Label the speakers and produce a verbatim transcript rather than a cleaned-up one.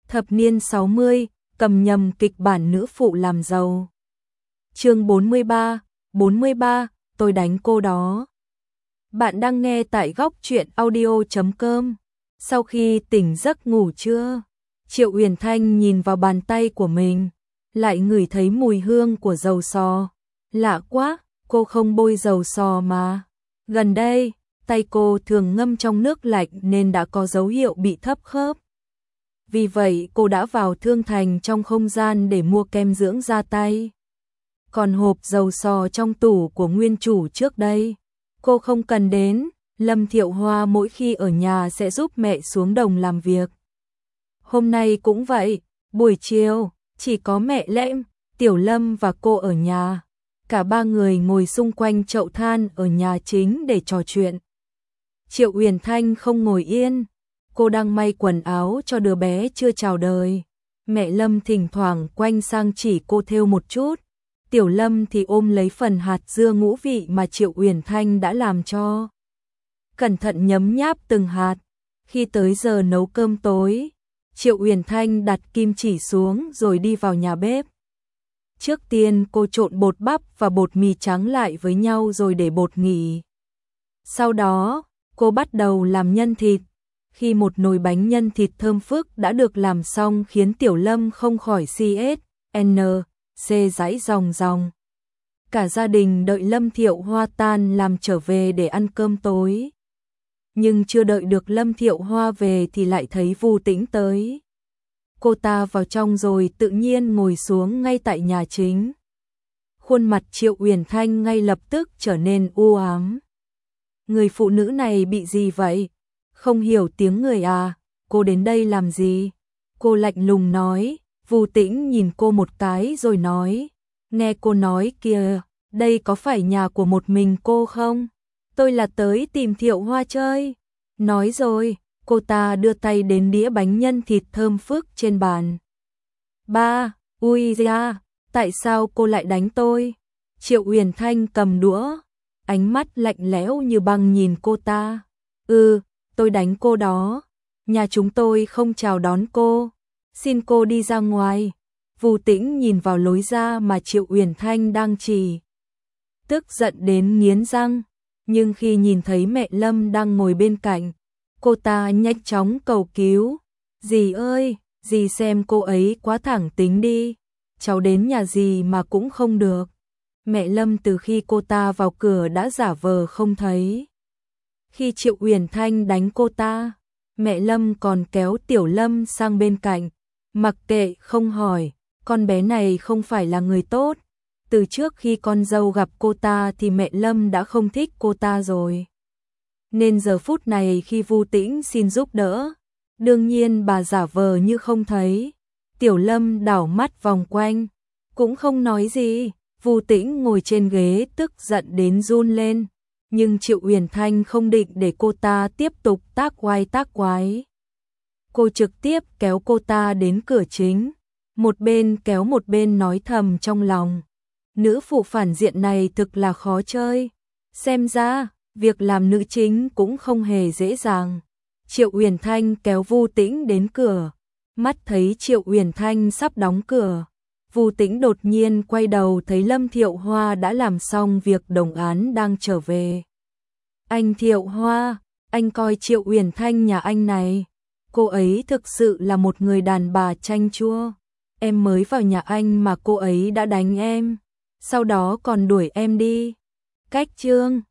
Speaker 1: Thập niên sáu mươi, cầm nhầm kịch bản nữ phụ làm giàu. Chương bốn mươi ba, bốn mươi ba, tôi đánh cô đó. Bạn đang nghe tại góc truyện audio chấm com. Sau khi tỉnh giấc ngủ trưa, Triệu Uyển Thanh nhìn vào bàn tay của mình, lại ngửi thấy mùi hương của dầu sò. Lạ quá, cô không bôi dầu sò mà. Gần đây, tay cô thường ngâm trong nước lạnh nên đã có dấu hiệu bị thấp khớp. Vì vậy cô đã vào Thương Thành trong không gian để mua kem dưỡng da tay. Còn hộp dầu sò trong tủ của nguyên chủ trước đây, cô không cần đến. Lâm Thiệu Hoa mỗi khi ở nhà sẽ giúp mẹ xuống đồng làm việc. Hôm nay cũng vậy, buổi chiều, chỉ có mẹ Lem, Tiểu Lâm và cô ở nhà. Cả ba người ngồi xung quanh chậu than ở nhà chính để trò chuyện. Triệu Uyển Thanh không ngồi yên, cô đang may quần áo cho đứa bé chưa chào đời. Mẹ Lâm thỉnh thoảng quanh sang chỉ cô thêu một chút. Tiểu Lâm thì ôm lấy phần hạt dưa ngũ vị mà Triệu Uyển Thanh đã làm cho. Cẩn thận nhấm nháp từng hạt. Khi tới giờ nấu cơm tối, Triệu Uyển Thanh đặt kim chỉ xuống rồi đi vào nhà bếp. Trước tiên cô trộn bột bắp và bột mì trắng lại với nhau rồi để bột nghỉ. Sau đó, cô bắt đầu làm nhân thịt. Khi một nồi bánh nhân thịt thơm phức đã được làm xong khiến Tiểu Lâm không khỏi xê ét en xê dãi ròng ròng. Cả gia đình đợi Lâm Thiệu Hoa tan làm trở về để ăn cơm tối. Nhưng chưa đợi được Lâm Thiệu Hoa về thì lại thấy Vu Tĩnh tới. Cô ta vào trong rồi tự nhiên ngồi xuống ngay tại nhà chính. Khuôn mặt Triệu Uyển Thanh ngay lập tức trở nên u ám. Người phụ nữ này bị gì vậy? Không hiểu tiếng người à? Cô đến đây làm gì? Cô lạnh lùng nói. Vu Tĩnh nhìn cô một cái rồi nói. Nghe cô nói kìa, đây có phải nhà của một mình cô không? Tôi là tới tìm Thiệu Hoa chơi. Nói rồi, cô ta đưa tay đến đĩa bánh nhân thịt thơm phức trên bàn. Ba, ui da, tại sao cô lại đánh tôi? Triệu Uyển Thanh cầm đũa, ánh mắt lạnh lẽo như băng nhìn cô ta. Ừ, tôi đánh cô đó. Nhà chúng tôi không chào đón cô. Xin cô đi ra ngoài. Vu Tĩnh nhìn vào lối ra mà Triệu Uyển Thanh đang chỉ. Tức giận đến nghiến răng. Nhưng khi nhìn thấy mẹ Lâm đang ngồi bên cạnh, cô ta nhanh chóng cầu cứu. Dì ơi, dì xem cô ấy quá thẳng tính đi. Cháu đến nhà dì mà cũng không được. Mẹ Lâm từ khi cô ta vào cửa đã giả vờ không thấy. Khi Triệu Uyển Thanh đánh cô ta, mẹ Lâm còn kéo Tiểu Lâm sang bên cạnh. Mặc kệ không hỏi, con bé này không phải là người tốt. Từ trước khi con dâu gặp cô ta thì mẹ Lâm đã không thích cô ta rồi. Nên giờ phút này khi Vu Tĩnh xin giúp đỡ, đương nhiên bà giả vờ như không thấy. Tiểu Lâm đảo mắt vòng quanh, cũng không nói gì. Vu Tĩnh ngồi trên ghế tức giận đến run lên. Nhưng Triệu Uyển Thanh không định để cô ta tiếp tục tác oai tác quái. Cô trực tiếp kéo cô ta đến cửa chính. Một bên kéo một bên nói thầm trong lòng. Nữ phụ phản diện này thực là khó chơi. Xem ra, việc làm nữ chính cũng không hề dễ dàng. Triệu Uyển Thanh kéo Vu Tĩnh đến cửa. Mắt thấy Triệu Uyển Thanh sắp đóng cửa. Vu Tĩnh đột nhiên quay đầu thấy Lâm Thiệu Hoa đã làm xong việc đồng án đang trở về. Anh Thiệu Hoa, anh coi Triệu Uyển Thanh nhà anh này. Cô ấy thực sự là một người đàn bà chanh chua. Em mới vào nhà anh mà cô ấy đã đánh em. Sau đó còn đuổi em đi. Cách chương